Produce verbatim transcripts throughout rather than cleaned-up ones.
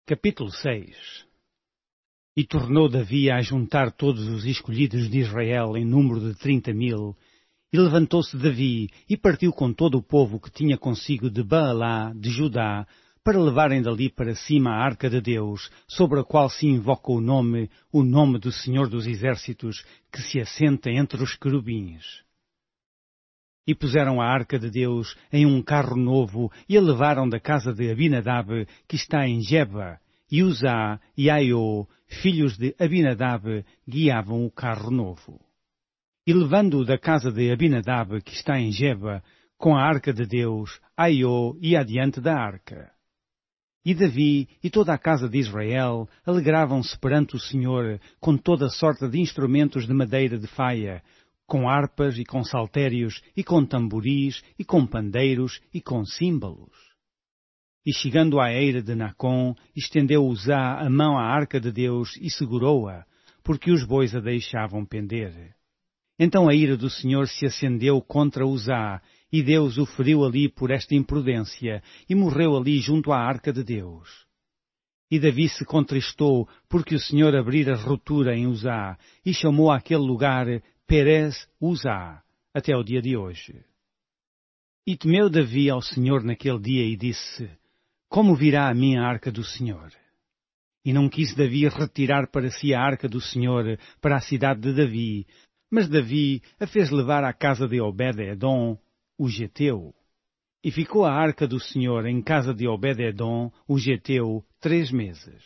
Capítulo seis. E tornou Davi a ajuntar todos os escolhidos de Israel em número de trinta mil, e levantou-se Davi e partiu com todo o povo que tinha consigo de Baalá, de Judá, para levarem dali para cima a arca de Deus, sobre a qual se invoca o nome, o nome do Senhor dos Exércitos, que se assenta entre os querubins. E puseram a arca de Deus em um carro novo e a levaram da casa de Abinadab, que está em Geba, e Uzá e Aiô, filhos de Abinadab, guiavam o carro novo. E levando-o da casa de Abinadab, que está em Geba, com a arca de Deus, Aiô ia adiante da arca. E Davi e toda a casa de Israel alegravam-se perante o Senhor com toda sorte de instrumentos de madeira de faia, com harpas e com saltérios, e com tamboris, e com pandeiros, e com símbolos. E chegando à eira de Nacon, estendeu Uzá a mão à arca de Deus e segurou-a, porque os bois a deixavam pender. Então a ira do Senhor se acendeu contra Uzá, e Deus o feriu ali por esta imprudência, e morreu ali junto à arca de Deus. E Davi se contristou, porque o Senhor abrira ruptura em Uzá, e chamou àquele lugar Perez Uzá, até o dia de hoje. E temeu Davi ao Senhor naquele dia e disse: Como virá a mim a arca do Senhor? E não quis Davi retirar para si a arca do Senhor para a cidade de Davi, mas Davi a fez levar à casa de Obed-edom, o Geteu. E ficou a arca do Senhor em casa de Obed-edom, o Geteu, três meses.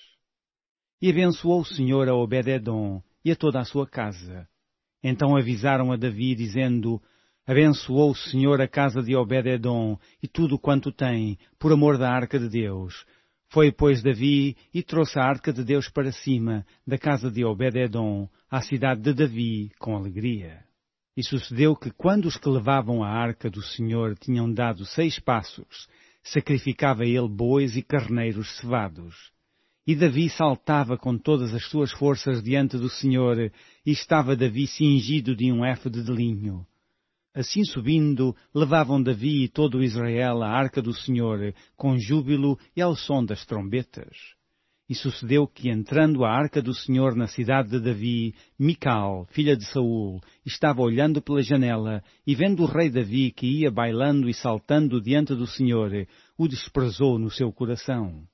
E abençoou o Senhor a Obed-edom e a toda a sua casa. Então avisaram a Davi, dizendo: Abençoou o Senhor a casa de Obed-edom e tudo quanto tem, por amor da arca de Deus. Foi, pois, Davi e trouxe a arca de Deus para cima, da casa de Obed-edom, à cidade de Davi, com alegria. E sucedeu que, quando os que levavam a arca do Senhor tinham dado seis passos, sacrificava ele bois e carneiros cevados. E Davi saltava com todas as suas forças diante do Senhor, e estava Davi cingido de um éfode de linho. Assim subindo, levavam Davi e todo o Israel a arca do Senhor, com júbilo e ao som das trombetas. E sucedeu que, entrando a arca do Senhor na cidade de Davi, Mical, filha de Saul, estava olhando pela janela, e vendo o rei Davi que ia bailando e saltando diante do Senhor, o desprezou no seu coração.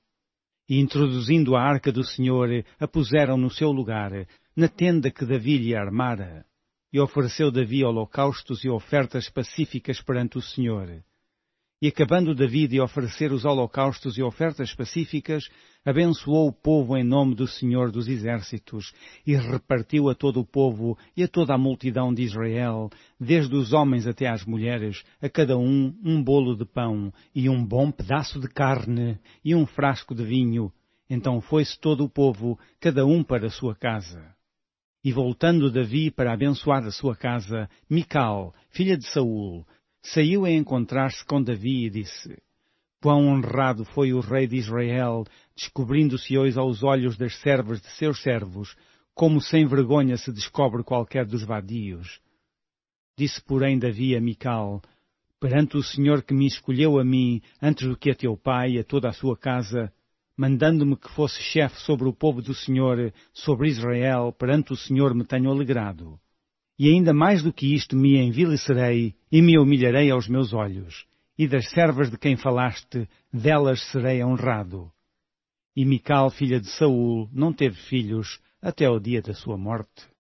E introduzindo a arca do Senhor, a puseram no seu lugar, na tenda que Davi lhe armara. E ofereceu Davi holocaustos e ofertas pacíficas perante o Senhor. E acabando Davi de oferecer os holocaustos e ofertas pacíficas, abençoou o povo em nome do Senhor dos Exércitos, e repartiu a todo o povo e a toda a multidão de Israel, desde os homens até às mulheres, a cada um um bolo de pão, e um bom pedaço de carne, e um frasco de vinho. Então foi-se todo o povo, cada um para a sua casa. E voltando Davi para abençoar a sua casa, Mical, filha de Saul, saiu a encontrar-se com Davi e disse: Quão honrado foi o rei de Israel, descobrindo-se hoje aos olhos das servas de seus servos, como sem vergonha se descobre qualquer dos vadios. Disse, porém, Davi a Mical: Perante o Senhor que me escolheu a mim, antes do que a teu pai e a toda a sua casa, mandando-me que fosse chefe sobre o povo do Senhor, sobre Israel, perante o Senhor me tenho alegrado. E ainda mais do que isto me envilecerei e me humilharei aos meus olhos, e das servas de quem falaste, delas serei honrado. E Mical, filha de Saul, não teve filhos até o dia da sua morte.